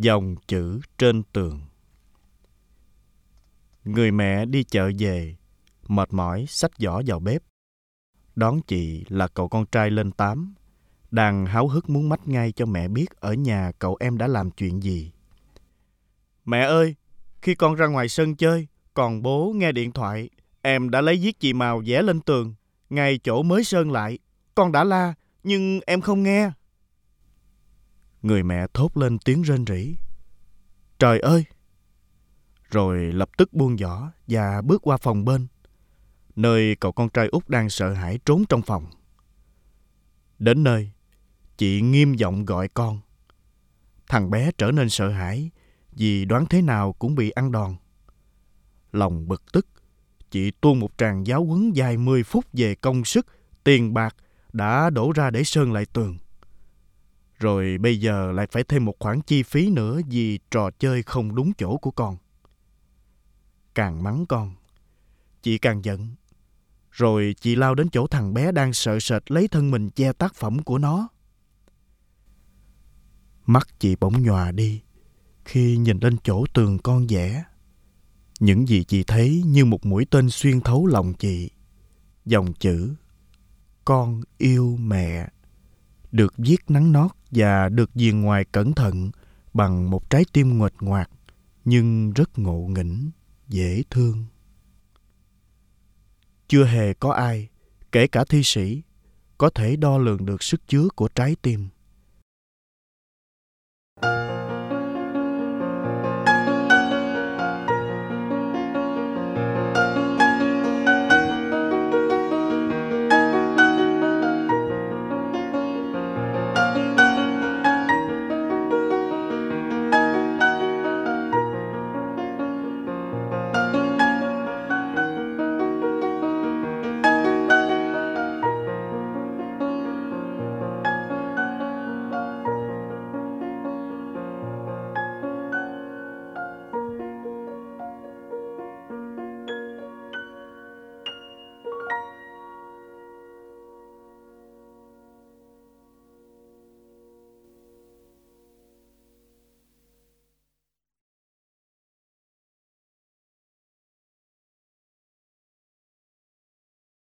Dòng chữ trên tường. Người mẹ đi chợ về, mệt mỏi xách giỏ vào bếp. Đón chị là cậu con trai lên 8, đang háo hức muốn mách ngay cho mẹ biết ở nhà cậu em đã làm chuyện gì. Mẹ ơi, khi con ra ngoài sân chơi, còn bố nghe điện thoại, em đã lấy viết chì màu vẽ lên tường, ngay chỗ mới sơn lại. Con đã la, nhưng em không nghe. Người mẹ thốt lên tiếng rên rỉ. Trời ơi! Rồi lập tức buông giỏ và bước qua phòng bên, nơi cậu con trai út đang sợ hãi trốn trong phòng. Đến nơi, chị nghiêm giọng gọi con. Thằng bé trở nên sợ hãi vì đoán thế nào cũng bị ăn đòn. Lòng bực tức, chị tuôn một tràng giáo huấn dài 10 phút về công sức, tiền bạc đã đổ ra để sơn lại tường. Rồi bây giờ lại phải thêm một khoản chi phí nữa vì trò chơi không đúng chỗ của con. Càng mắng con, chị càng giận. Rồi chị lao đến chỗ thằng bé đang sợ sệt lấy thân mình che tác phẩm của nó. Mắt chị bỗng nhòa đi khi nhìn lên chỗ tường con vẽ. Những gì chị thấy như một mũi tên xuyên thấu lòng chị. Dòng chữ con yêu mẹ được viết nắn nót và được viền ngoài cẩn thận bằng một trái tim nguệch ngoạc nhưng rất ngộ nghĩnh, dễ thương. Chưa hề có ai, kể cả thi sĩ, có thể đo lường được sức chứa của trái tim.